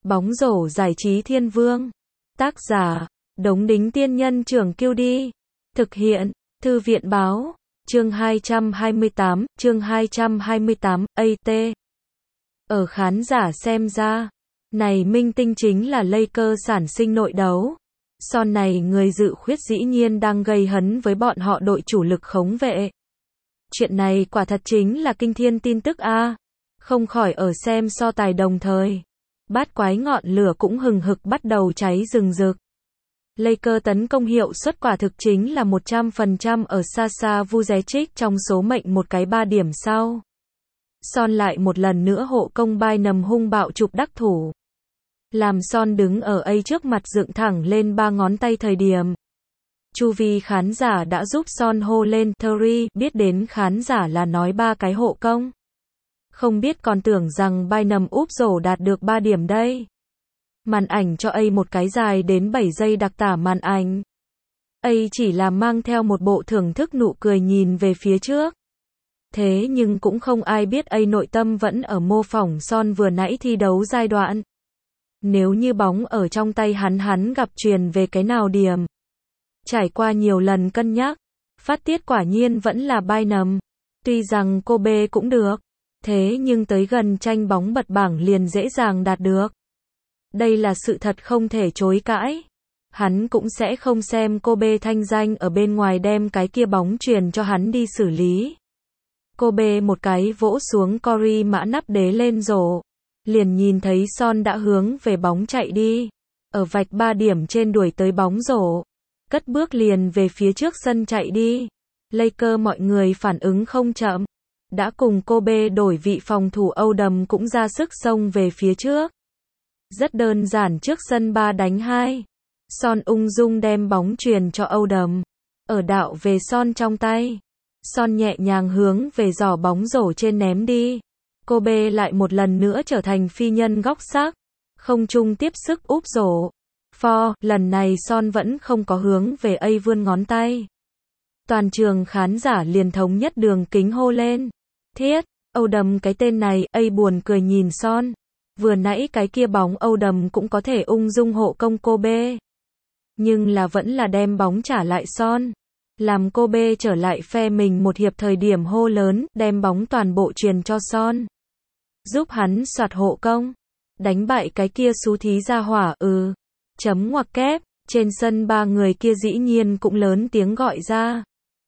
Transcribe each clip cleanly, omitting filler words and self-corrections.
Bóng rổ giải trí thiên vương. Tác giả, Đống Đính Tiên Nhân Trưởng Kiêu Đi. Thực hiện, Thư viện Báo. Chương 228, AT. Ở khán giả xem ra, này minh tinh chính là Lakers sản sinh nội đấu. Son này người dự khuyết dĩ nhiên đang gây hấn với bọn họ đội chủ lực khống vệ. Chuyện này quả thật chính là kinh thiên tin tức a. Không khỏi ở xem so tài đồng thời. Bát quái ngọn lửa cũng hừng hực bắt đầu cháy rừng rực. Lakers tấn công hiệu suất quả thực chính là 100% ở Sasha Vujacic trong số mệnh một cái 3 điểm sau. Son lại một lần nữa hộ công Bynum hung bạo chụp đắc thủ. Làm Son đứng ở A trước mặt dựng thẳng lên 3 ngón tay thời điểm. Chu vi khán giả đã giúp Son hô lên Curry, biết đến khán giả là nói 3 cái hộ công. Không biết còn tưởng rằng Bynum úp rổ đạt được 3 điểm đây. Màn ảnh cho A một cái dài đến 7 giây đặc tả màn ảnh. A chỉ là mang theo một bộ thưởng thức nụ cười nhìn về phía trước. Thế nhưng cũng không ai biết A nội tâm vẫn ở mô phỏng Son vừa nãy thi đấu giai đoạn. Nếu như bóng ở trong tay hắn gặp truyền về cái nào điểm. Trải qua nhiều lần cân nhắc, phát tiết quả nhiên vẫn là Bynum. Tuy rằng Kobe cũng được, thế nhưng tới gần tranh bóng bật bảng liền dễ dàng đạt được. Đây là sự thật không thể chối cãi. Hắn cũng sẽ không xem Kobe thanh danh ở bên ngoài đem cái kia bóng truyền cho hắn đi xử lý. Kobe một cái vỗ xuống Curry mã nắp đế lên rổ. Liền nhìn thấy Son đã hướng về bóng chạy đi. Ở vạch 3 điểm trên đuổi tới bóng rổ. Cất bước liền về phía trước sân chạy đi. Lakers mọi người phản ứng không chậm. Đã cùng Kobe đổi vị phòng thủ Odom cũng ra sức xông về phía trước. Rất đơn giản trước sân 3 đánh 2. Son ung dung đem bóng truyền cho Odom. Ở đạo về Son trong tay. Son nhẹ nhàng hướng về giỏ bóng rổ trên ném đi. Kobe lại một lần nữa trở thành phi nhân góc sắc. Không chung tiếp sức úp rổ. Lần này Son vẫn không có hướng về A vươn ngón tay. Toàn trường khán giả liền thống nhất đường kính hô lên. Thiết, Odom cái tên này, A buồn cười nhìn Son. Vừa nãy cái kia bóng Odom cũng có thể ung dung hộ công Kobe. Nhưng là vẫn là đem bóng trả lại Son. Làm Kobe trở lại phe mình một hiệp thời điểm hô lớn, đem bóng toàn bộ truyền cho Son. Giúp hắn soạt hộ công. Đánh bại cái kia xú thí ra hỏa chấm ngoặc kép. Trên sân 3 người kia dĩ nhiên cũng lớn tiếng gọi ra.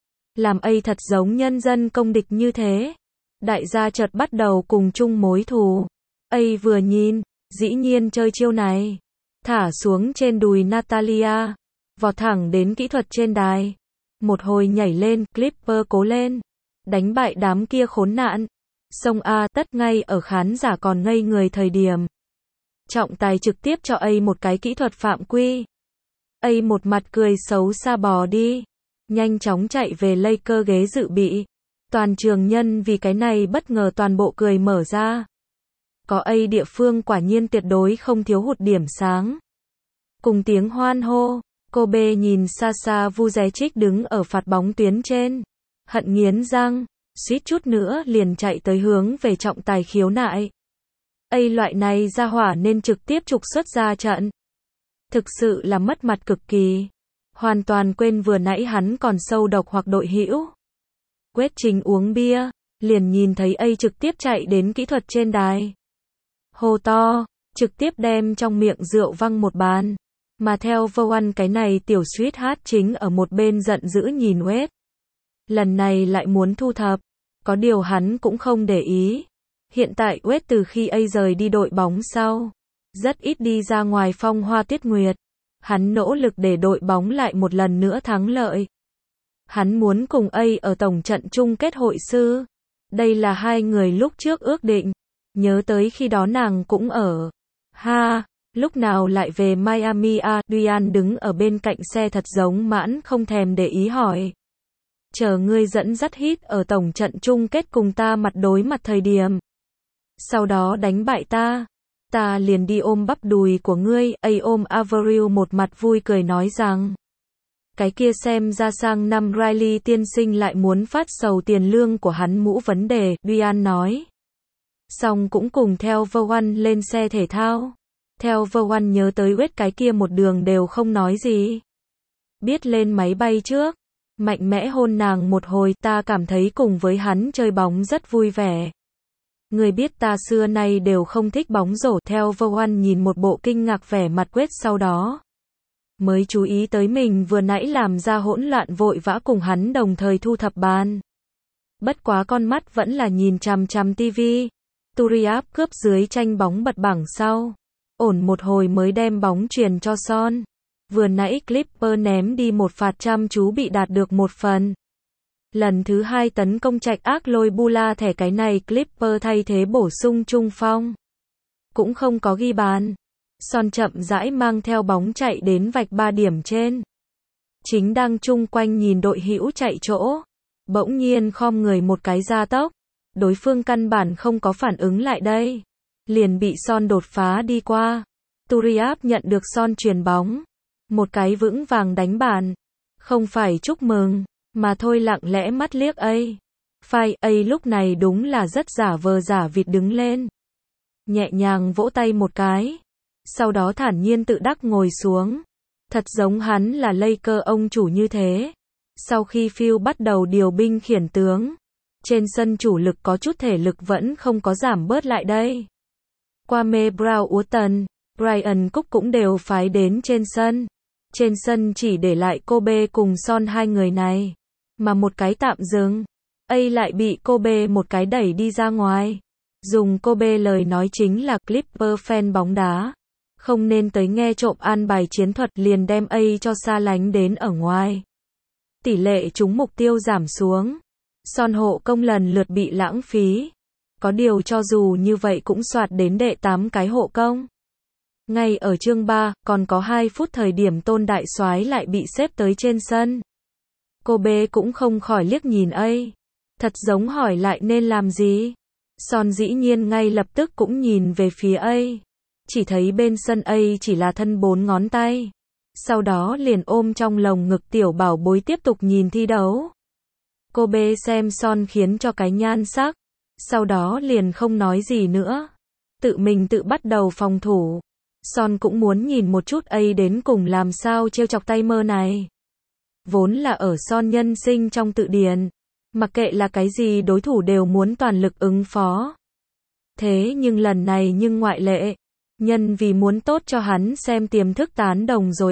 Làm A thật giống nhân dân công địch như thế. Đại gia chợt bắt đầu cùng chung mối thù. A vừa nhìn, dĩ nhiên chơi chiêu này. Thả xuống trên đùi Natalia. Vọt thẳng đến kỹ thuật trên đài. Một hồi nhảy lên, Clipper cố lên. Đánh bại đám kia khốn nạn. Sông A tất ngay ở khán giả còn ngây người thời điểm. Trọng tài trực tiếp cho A một cái kỹ thuật phạm quy. A một mặt cười xấu xa bò đi. Nhanh chóng chạy về Lakers ghế dự bị. Toàn trường nhân vì cái này bất ngờ toàn bộ cười mở ra. Có A địa phương quả nhiên tuyệt đối không thiếu hụt điểm sáng. Cùng tiếng hoan hô, Kobe nhìn Sasha Vujacic đứng ở phạt bóng tuyến trên. Hận nghiến răng, suýt chút nữa liền chạy tới hướng về trọng tài khiếu nại. A loại này ra hỏa nên trực tiếp trục xuất ra trận. Thực sự là mất mặt cực kỳ. Hoàn toàn quên vừa nãy hắn còn sâu độc hoặc đội hữu. Quét trình uống bia, liền nhìn thấy A trực tiếp chạy đến kỹ thuật trên đài. Hô to, trực tiếp đem trong miệng rượu văng một bàn. Mà theo Vaughn cái này tiểu sweetheart chính ở một bên giận dữ nhìn Wade. Lần này lại muốn thu thập. Có điều hắn cũng không để ý. Hiện tại Wade từ khi A rời đi đội bóng sau. Rất ít đi ra ngoài phong hoa tuyết nguyệt. Hắn nỗ lực để đội bóng lại một lần nữa thắng lợi. Hắn muốn cùng A ở tổng trận chung kết hội sư. Đây là hai người lúc trước ước định. Nhớ tới khi đó nàng cũng ở. Lúc nào lại về Miami à? Duan đứng ở bên cạnh xe thật giống mãn không thèm để ý hỏi. Chờ ngươi dẫn dắt Heat ở tổng trận chung kết cùng ta mặt đối mặt thời điểm. Sau đó đánh bại ta. Ta liền đi ôm bắp đùi của ngươi. A ôm Avril một mặt vui cười nói rằng. Cái kia xem ra sang năm Riley tiên sinh lại muốn phát sầu tiền lương của hắn mũ vấn đề. Duan nói. Xong cũng cùng theo Vaughn lên xe thể thao. Theo One nhớ tới Wade cái kia một đường đều không nói gì. Biết lên máy bay trước, mạnh mẽ hôn nàng một hồi, ta cảm thấy cùng với hắn chơi bóng rất vui vẻ. Người biết ta xưa nay đều không thích bóng rổ. Theo One nhìn một bộ kinh ngạc vẻ mặt Wade, sau đó mới chú ý tới mình vừa nãy làm ra hỗn loạn, vội vã cùng hắn đồng thời thu thập bàn. Bất quá con mắt vẫn là nhìn chằm chằm tivi. Turiaf cướp dưới tranh bóng bật bảng sau, ổn một hồi mới đem bóng truyền cho Son. Vừa nãy Clipper ném đi một phạt chăm chú bị đạt được một phần. Lần thứ hai tấn công trạch ác lôi Bula thẻ, cái này Clipper thay thế bổ sung trung phong, cũng không có ghi bàn. Son chậm rãi mang theo bóng chạy đến vạch 3 điểm trên. Chính đang chung quanh nhìn đội hữu chạy chỗ, bỗng nhiên khom người một cái gia tốc. Đối phương căn bản không có phản ứng lại đây, liền bị Son đột phá đi qua. Turiaf nhận được Son chuyền bóng, một cái vững vàng đánh bàn. Không phải chúc mừng, mà thôi lặng lẽ mắt liếc Phai lúc này đúng là rất giả vờ giả vịt đứng lên, nhẹ nhàng vỗ tay một cái, sau đó thản nhiên tự đắc ngồi xuống. Thật giống hắn là Laker ông chủ như thế. Sau khi Phil bắt đầu điều binh khiển tướng, trên sân chủ lực có chút thể lực vẫn không có giảm bớt lại đây. Kwame Brown, Brian Cook cũng đều phái đến trên sân. Trên sân chỉ để lại Kobe cùng Son, hai người này, mà một cái tạm dừng. Lại bị Kobe một cái đẩy đi ra ngoài. Dùng Kobe lời nói chính là Clipper fan bóng đá không nên tới nghe trộm an bài chiến thuật, liền đem cho xa lánh đến ở ngoài. Tỷ lệ trúng mục tiêu giảm xuống. Son hộ công lần lượt bị lãng phí. Có điều cho dù như vậy cũng soạt đến đệ 8 cái hộ công. Ngay ở chương 3, còn có 2 phút thời điểm Tôn đại soái lại bị xếp tới trên sân. Kobe cũng không khỏi liếc nhìn thật giống hỏi lại nên làm gì. Son dĩ nhiên ngay lập tức cũng nhìn về phía chỉ thấy bên sân chỉ là thân 4 ngón tay. Sau đó liền ôm trong lồng ngực tiểu bảo bối tiếp tục nhìn thi đấu. Kobe xem Son khiến cho cái nhan sắc, sau đó liền không nói gì nữa, tự mình tự bắt đầu phòng thủ. Son cũng muốn nhìn một chút đến cùng làm sao trêu chọc tay mơ này. Vốn là ở Son nhân sinh trong tự điển, mặc kệ là cái gì đối thủ đều muốn toàn lực ứng phó. Thế nhưng lần này nhưng ngoại lệ, nhân vì muốn tốt cho hắn xem tiềm thức tán đồng rồi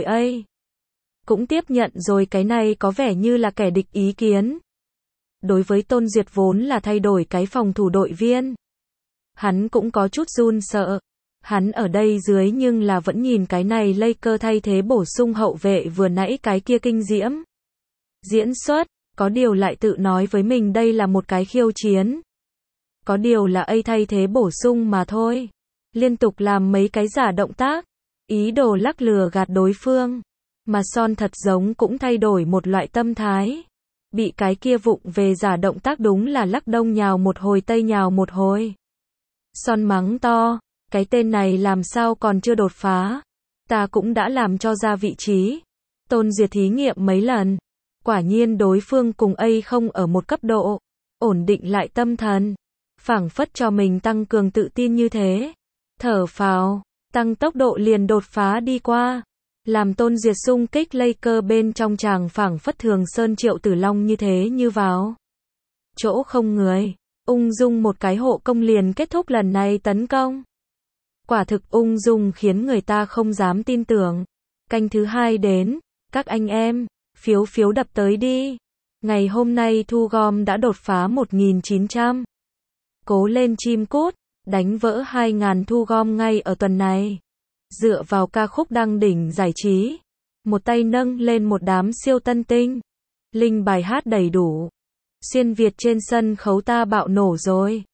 cũng tiếp nhận rồi cái này có vẻ như là kẻ địch ý kiến. Đối với Tôn Duyệt vốn là thay đổi cái phòng thủ đội viên, hắn cũng có chút run sợ. Hắn ở đây dưới nhưng là vẫn nhìn cái này Laker thay thế bổ sung hậu vệ vừa nãy cái kia kinh diễm diễn xuất, có điều lại tự nói với mình đây là một cái khiêu chiến. Có điều là thay thế bổ sung mà thôi. Liên tục làm mấy cái giả động tác, ý đồ lắc lừa gạt đối phương. Mà Son thật giống cũng thay đổi một loại tâm thái. Bị cái kia vụng về giả động tác đúng là lắc đông nhào một hồi tây nhào một hồi. Son mắng to, cái tên này làm sao còn chưa đột phá. Ta cũng đã làm cho ra vị trí. Tôn Duyệt thí nghiệm mấy lần. Quả nhiên đối phương cùng không ở một cấp độ. Ổn định lại tâm thần. Phảng phất cho mình tăng cường tự tin như thế. Thở phào, tăng tốc độ liền đột phá đi qua. Làm Tôn Duyệt xung kích Laker bên trong chàng phảng phất Thường Sơn Triệu Tử Long như thế như vào chỗ không người. Ung dung một cái hộ công liền kết thúc lần này tấn công. Quả thực ung dung khiến người ta không dám tin tưởng. Canh thứ 2 đến, các anh em, phiếu đập tới đi. Ngày hôm nay thu gom đã đột phá 1.900. Cố lên chim cút, đánh vỡ 2.000 thu gom ngay ở tuần này. Dựa vào ca khúc đăng đỉnh giải trí, một tay nâng lên một đám siêu tân tinh. Link bài hát đầy đủ. Xuyên Việt trên sân khấu ta bạo nổ rồi.